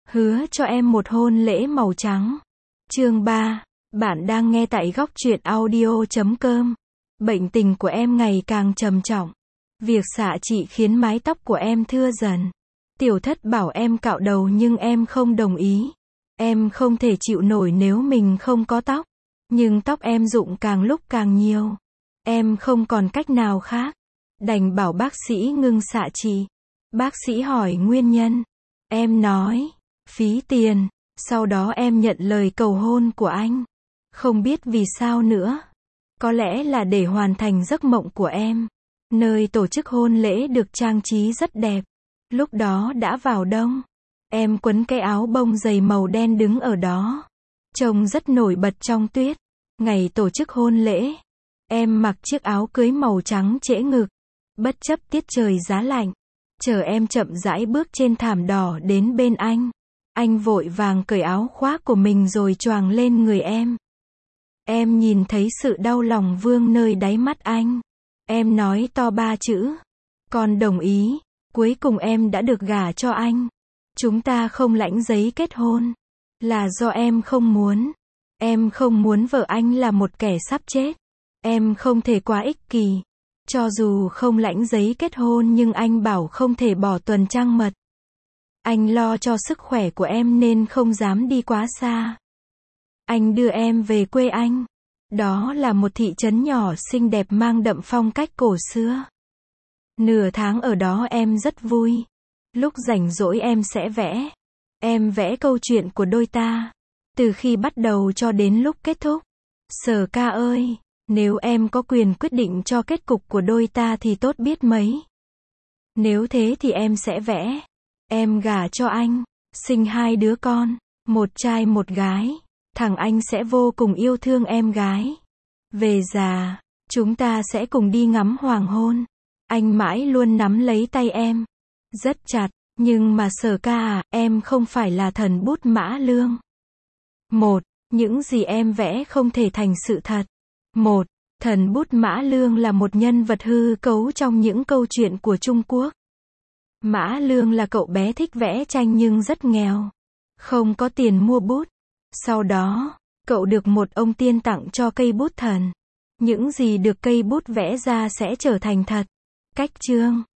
Hứa cho em một hôn lễ màu trắng. Chương 3. Bạn đang nghe tại góc truyện audio.com. Bệnh tình của em ngày càng trầm trọng. Việc xạ trị khiến mái tóc của em thưa dần. Tiểu thất bảo em cạo đầu nhưng em không đồng ý. Em không thể chịu nổi nếu mình không có tóc. Nhưng tóc em rụng càng lúc càng nhiều. Em không còn cách nào khác. Đành bảo bác sĩ ngưng xạ trị. Bác sĩ hỏi nguyên nhân. Em nói, phí tiền. Sau đó em nhận lời cầu hôn của anh. Không biết vì sao nữa. Có lẽ là để hoàn thành giấc mộng của em. Nơi tổ chức hôn lễ được trang trí rất đẹp. Lúc đó đã vào đông. Em quấn cái áo bông dày màu đen đứng ở đó. Trông rất nổi bật trong tuyết. Ngày tổ chức hôn lễ, em mặc chiếc áo cưới màu trắng trễ ngực. Bất chấp tiết trời giá lạnh, chờ em chậm rãi bước trên thảm đỏ đến bên anh. Anh vội vàng cởi áo khoác của mình rồi choàng lên người em. Em nhìn thấy sự đau lòng vương nơi đáy mắt anh. Em nói to 3 chữ. Con đồng ý. Cuối cùng em đã được gả cho anh. Chúng ta không lãnh giấy kết hôn. Là do em không muốn. Em không muốn vợ anh là một kẻ sắp chết. Em không thể quá ích kỷ. Cho dù không lãnh giấy kết hôn nhưng anh bảo không thể bỏ tuần trăng mật. Anh lo cho sức khỏe của em nên không dám đi quá xa. Anh đưa em về quê anh. Đó là một thị trấn nhỏ xinh đẹp mang đậm phong cách cổ xưa. Nửa tháng ở đó em rất vui. Lúc rảnh rỗi em sẽ vẽ. Em vẽ câu chuyện của đôi ta. Từ khi bắt đầu cho đến lúc kết thúc. Sở ca ơi, nếu em có quyền quyết định cho kết cục của đôi ta thì tốt biết mấy. Nếu thế thì em sẽ vẽ. Em gả cho anh, sinh 2 đứa con, một trai một gái. Thằng anh sẽ vô cùng yêu thương em gái. Về già, chúng ta sẽ cùng đi ngắm hoàng hôn. Anh mãi luôn nắm lấy tay em. Rất chặt, nhưng mà Sở ca à, em không phải là thần bút Mã Lương. Những gì em vẽ không thể thành sự thật. Thần bút Mã Lương là một nhân vật hư cấu trong những câu chuyện của Trung Quốc. Mã Lương là cậu bé thích vẽ tranh nhưng rất nghèo. Không có tiền mua bút. Sau đó, cậu được một ông tiên tặng cho cây bút thần. Những gì được cây bút vẽ ra sẽ trở thành thật. Cách chương